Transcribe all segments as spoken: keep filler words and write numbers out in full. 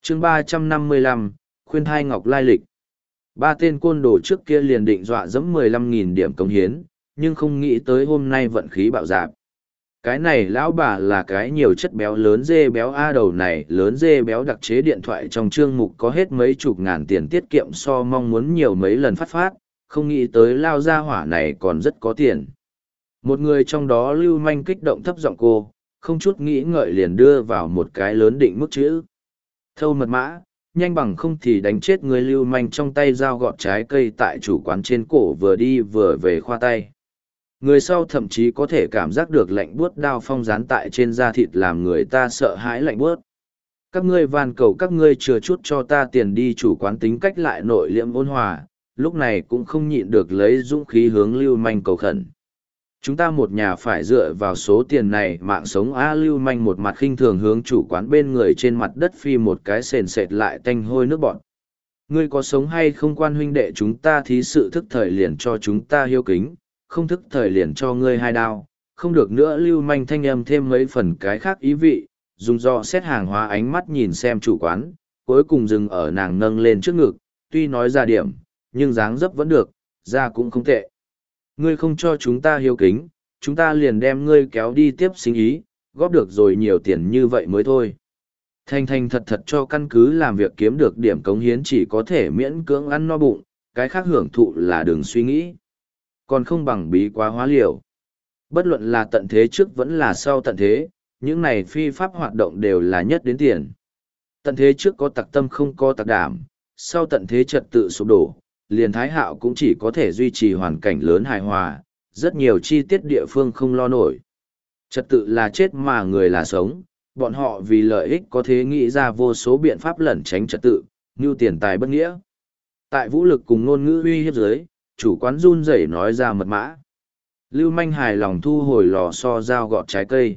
chương ba trăm năm mươi lăm, khuyên thai ngọc lai lịch. Ba tên côn đồ trước kia liền định dọa dẫm mười lăm nghìn điểm cống hiến, nhưng không nghĩ tới hôm nay vận khí bạo dạp. Cái này lão bà là cái nhiều chất béo lớn dê béo A đầu này lớn dê béo đặc chế điện thoại trong chương mục có hết mấy chục ngàn tiền tiết kiệm so mong muốn nhiều mấy lần phát phát, không nghĩ tới lao gia hỏa này còn rất có tiền. Một người trong đó lưu manh kích động thấp giọng cô, không chút nghĩ ngợi liền đưa vào một cái lớn định mức chữ. Thâu mật mã, nhanh bằng không thì đánh chết người lưu manh trong tay dao gọt trái cây tại chủ quán trên cổ vừa đi vừa về khoa tay. Người sau thậm chí có thể cảm giác được lạnh buốt đao phong dán tại trên da thịt làm người ta sợ hãi lạnh buốt. Các ngươi van cầu các ngươi chừa chút cho ta tiền đi, chủ quán tính cách lại nội liễm ôn hòa, lúc này cũng không nhịn được lấy dũng khí hướng lưu manh cầu khẩn. Chúng ta một nhà phải dựa vào số tiền này mạng sống. A lưu manh một mặt khinh thường hướng chủ quán bên người trên mặt đất phi một cái sền sệt lại tanh hôi nước bọn. Ngươi có sống hay không quan huynh đệ chúng ta thí sự thức thời liền cho chúng ta hiếu kính, không thức thời liền cho ngươi hai đao, không được nữa. Lưu manh thanh âm thêm mấy phần cái khác ý vị, dùng do xét hàng hóa ánh mắt nhìn xem chủ quán, cuối cùng dừng ở nàng nâng lên trước ngực, tuy nói ra điểm, nhưng dáng dấp vẫn được, da cũng không tệ. Ngươi không cho chúng ta hiếu kính, chúng ta liền đem ngươi kéo đi tiếp sinh ý, góp được rồi nhiều tiền như vậy mới thôi. Thành thành thật thật cho căn cứ làm việc kiếm được điểm cống hiến chỉ có thể miễn cưỡng ăn no bụng, cái khác hưởng thụ là đừng suy nghĩ. Còn không bằng bí quá hóa liều. Bất luận là tận thế trước vẫn là sau tận thế, những này phi pháp hoạt động đều là nhất đến tiền. Tận thế trước có tặc tâm không có tặc đảm, sau tận thế trật tự sụp đổ, liền Thái Hạo cũng chỉ có thể duy trì hoàn cảnh lớn hài hòa, rất nhiều chi tiết địa phương không lo nổi. Trật tự là chết mà người là sống, bọn họ vì lợi ích có thể nghĩ ra vô số biện pháp lẩn tránh trật tự, như tiền tài bất nghĩa. Tại vũ lực cùng ngôn ngữ uy hiếp dưới, chủ quán run rẩy nói ra mật mã. Lưu manh hài lòng thu hồi lò xo dao gọt trái cây.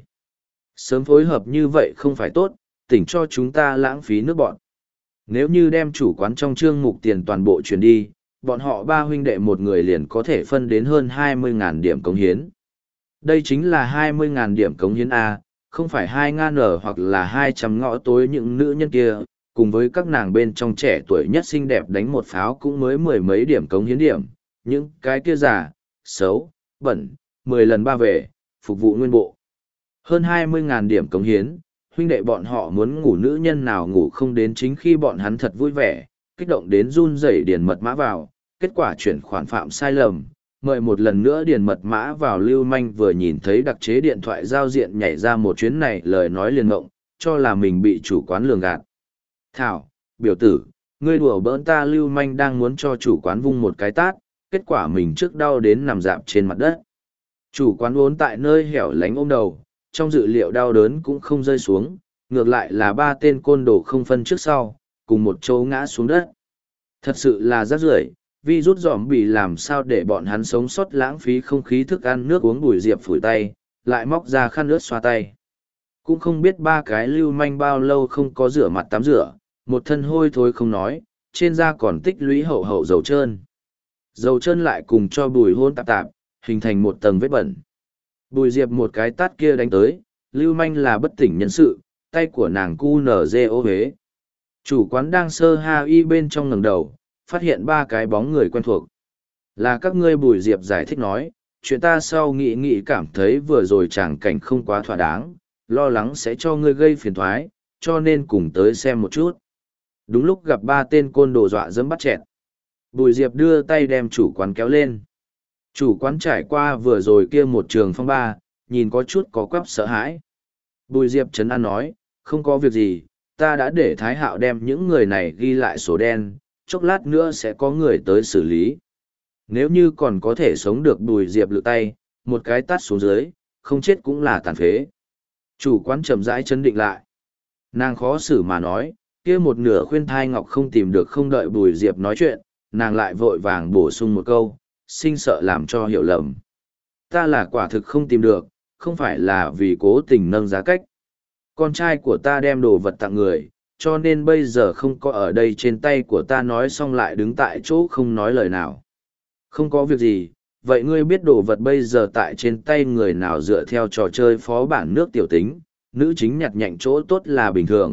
Sớm phối hợp như vậy không phải tốt, tỉnh cho chúng ta lãng phí nước bọn. Nếu như đem chủ quán trong chương mục tiền toàn bộ chuyển đi, bọn họ ba huynh đệ một người liền có thể phân đến hơn hai mươi nghìn điểm cống hiến. Đây chính là hai mươi nghìn điểm cống hiến A, không phải hai ngàn ở hoặc là hai trăm ngõ tối những nữ nhân kia, cùng với các nàng bên trong trẻ tuổi nhất xinh đẹp đánh một pháo cũng mới mười mấy điểm cống hiến điểm, những cái kia già, xấu, bẩn, mười lần ba về, phục vụ nguyên bộ. Hơn hai mươi nghìn điểm cống hiến, huynh đệ bọn họ muốn ngủ nữ nhân nào ngủ không đến chính khi bọn hắn thật vui vẻ, kích động đến run rẩy điền mật mã vào, kết quả chuyển khoản phạm sai lầm, mời một lần nữa điền mật mã vào. Lưu manh vừa nhìn thấy đặc chế điện thoại giao diện nhảy ra một chuyến này lời nói liền ngộng, cho là mình bị chủ quán lường gạt. Thảo, biểu tử, ngươi đùa bỡn ta. Lưu manh đang muốn cho chủ quán vung một cái tát, kết quả mình trước đau đến nằm dạp trên mặt đất. Chủ quán vốn tại nơi hẻo lánh ôm đầu, trong dự liệu đau đớn cũng không rơi xuống, ngược lại là ba tên côn đồ không phân trước sau, cùng một chỗ ngã xuống đất. Thật sự là rác rưởi, vi rút dòm bị làm sao để bọn hắn sống sót lãng phí không khí thức ăn nước uống. Bùi Diệp phủi tay, lại móc ra khăn ướt xoa tay. Cũng không biết ba cái lưu manh bao lâu không có rửa mặt tắm rửa, một thân hôi thối không nói, trên da còn tích lũy hậu hậu dầu trơn. Dầu trơn lại cùng cho bùi hôn tạp tạp, hình thành một tầng vết bẩn. Bùi Diệp một cái tát kia đánh tới, lưu manh là bất tỉnh nhân sự, tay của nàng cu nở dê ô hế. Chủ quán đang sơ ha y bên trong ngẩng đầu, phát hiện ba cái bóng người quen thuộc. Là các ngươi. Bùi Diệp giải thích nói, chuyện ta sau nghĩ nghĩ cảm thấy vừa rồi tràng cảnh không quá thỏa đáng, lo lắng sẽ cho ngươi gây phiền thoái, cho nên cùng tới xem một chút. Đúng lúc gặp ba tên côn đồ dọa dẫm bắt chẹt. Bùi Diệp đưa tay đem chủ quán kéo lên. Chủ quán trải qua vừa rồi kia một trường phong ba, nhìn có chút có quắp sợ hãi. Bùi Diệp trấn an nói, không có việc gì, ta đã để Thái Hạo đem những người này ghi lại sổ đen, chốc lát nữa sẽ có người tới xử lý. Nếu như còn có thể sống được. Bùi Diệp lự tay, một cái tát xuống dưới, không chết cũng là tàn phế. Chủ quán chậm rãi chấn định lại. Nàng khó xử mà nói, kia một nửa khuyên thai ngọc không tìm được. Không đợi Bùi Diệp nói chuyện, nàng lại vội vàng bổ sung một câu, sinh sợ làm cho hiểu lầm. Ta là quả thực không tìm được, không phải là vì cố tình nâng giá cách. Con trai của ta đem đồ vật tặng người, cho nên bây giờ không có ở đây. Trên tay của ta nói xong lại đứng tại chỗ không nói lời nào. Không có việc gì, vậy ngươi biết đồ vật bây giờ tại trên tay người nào? Dựa theo trò chơi phó bản nước tiểu tính, nữ chính nhặt nhạnh chỗ tốt là bình thường,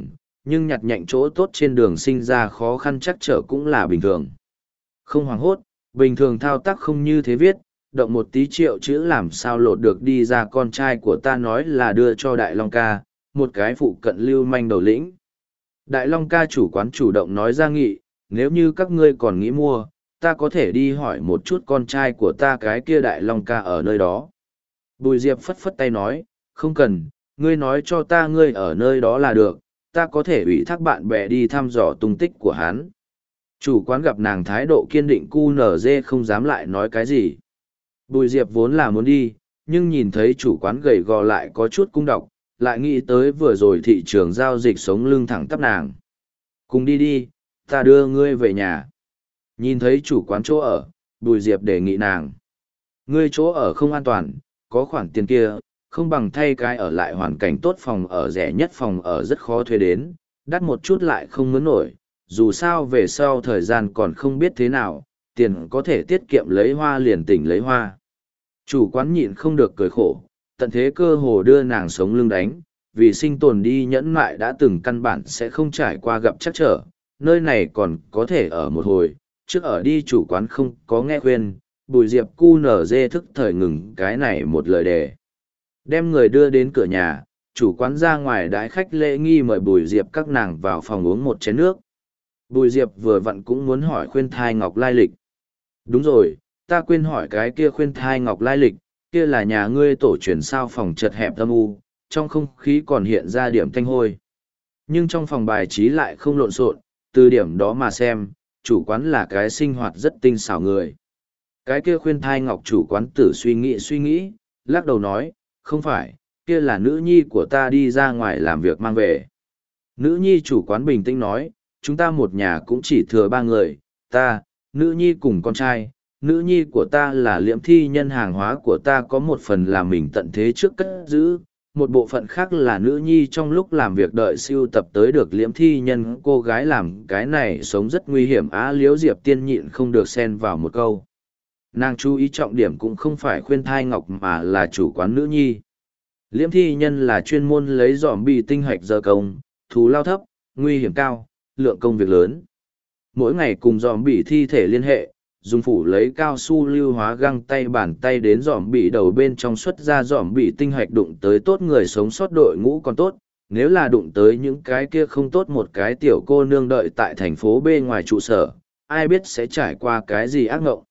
nhưng nhặt nhạnh chỗ tốt trên đường sinh ra khó khăn chắc trở cũng là bình thường. Không hoảng hốt, bình thường thao tác không như thế viết, động một tí triệu chữ làm sao lột được đi ra con trai của ta nói là đưa cho Đại Long ca, một cái phụ cận lưu manh đầu lĩnh. Đại Long ca chủ quán chủ động nói ra nghị, nếu như các ngươi còn nghĩ mua, ta có thể đi hỏi một chút con trai của ta cái kia Đại Long ca ở nơi đó. Bùi Diệp phất phất tay nói, không cần, ngươi nói cho ta ngươi ở nơi đó là được, ta có thể ủy thác bạn bè đi thăm dò tung tích của hắn. Chủ quán gặp nàng thái độ kiên định cu nở dê không dám lại nói cái gì. Bùi Diệp vốn là muốn đi, nhưng nhìn thấy chủ quán gầy gò lại có chút cung đọc, lại nghĩ tới vừa rồi thị trường giao dịch sống lưng thẳng tắp nàng. Cùng đi đi, ta đưa ngươi về nhà. Nhìn thấy chủ quán chỗ ở, Bùi Diệp đề nghị nàng. Ngươi chỗ ở không an toàn, có khoản tiền kia, không bằng thay cái ở lại hoàn cảnh tốt phòng ở rẻ nhất phòng ở rất khó thuê đến, đắt một chút lại không mướn nổi, dù sao về sau thời gian còn không biết thế nào, tiền có thể tiết kiệm lấy hoa liền tỉnh lấy hoa. Chủ quán nhịn không được cười khổ, tận thế cơ hồ đưa nàng sống lưng đánh, vì sinh tồn đi nhẫn mại đã từng căn bản sẽ không trải qua gặp chắc trở, nơi này còn có thể ở một hồi, trước ở đi chủ quán không có nghe khuyên, Bùi Diệp cu nở dê thức thời ngừng cái này một lời đề. Đem người đưa đến cửa nhà, chủ quán ra ngoài đái khách lễ nghi mời Bùi Diệp các nàng vào phòng uống một chén nước. Bùi Diệp vừa vặn cũng muốn hỏi khuyên thai ngọc lai lịch. Đúng rồi, ta quên hỏi cái kia khuyên thai ngọc lai lịch, kia là nhà ngươi tổ truyền sao phòng chật hẹp âm u, trong không khí còn hiện ra điểm thanh hôi. Nhưng trong phòng bài trí lại không lộn xộn, từ điểm đó mà xem, chủ quán là cái sinh hoạt rất tinh xảo người. Cái kia khuyên thai ngọc chủ quán tử suy nghĩ suy nghĩ, lắc đầu nói, không phải, kia là nữ nhi của ta đi ra ngoài làm việc mang về. Nữ nhi chủ quán bình tĩnh nói, chúng ta một nhà cũng chỉ thừa ba người, ta, nữ nhi cùng con trai, nữ nhi của ta là liễm thi nhân hàng hóa của ta có một phần là mình tận thế trước cất giữ, một bộ phận khác là nữ nhi trong lúc làm việc đợi siêu tập tới được liễm thi nhân cô gái làm cái này sống rất nguy hiểm á liễu diệp tiên nhịn không được xen vào một câu. Nàng chú ý trọng điểm cũng không phải khuyên thai ngọc mà là chủ quán nữ nhi. Liễm thi nhân là chuyên môn lấy dòm bị tinh hoạch giờ công, thù lao thấp, nguy hiểm cao, lượng công việc lớn. Mỗi ngày cùng dòm bị thi thể liên hệ, dùng phủ lấy cao su lưu hóa găng tay bàn tay đến dòm bị đầu bên trong xuất ra dòm bị tinh hoạch đụng tới tốt người sống sót đội ngũ còn tốt, nếu là đụng tới những cái kia không tốt một cái tiểu cô nương đợi tại thành phố B ngoài trụ sở, ai biết sẽ trải qua cái gì ác ngộng.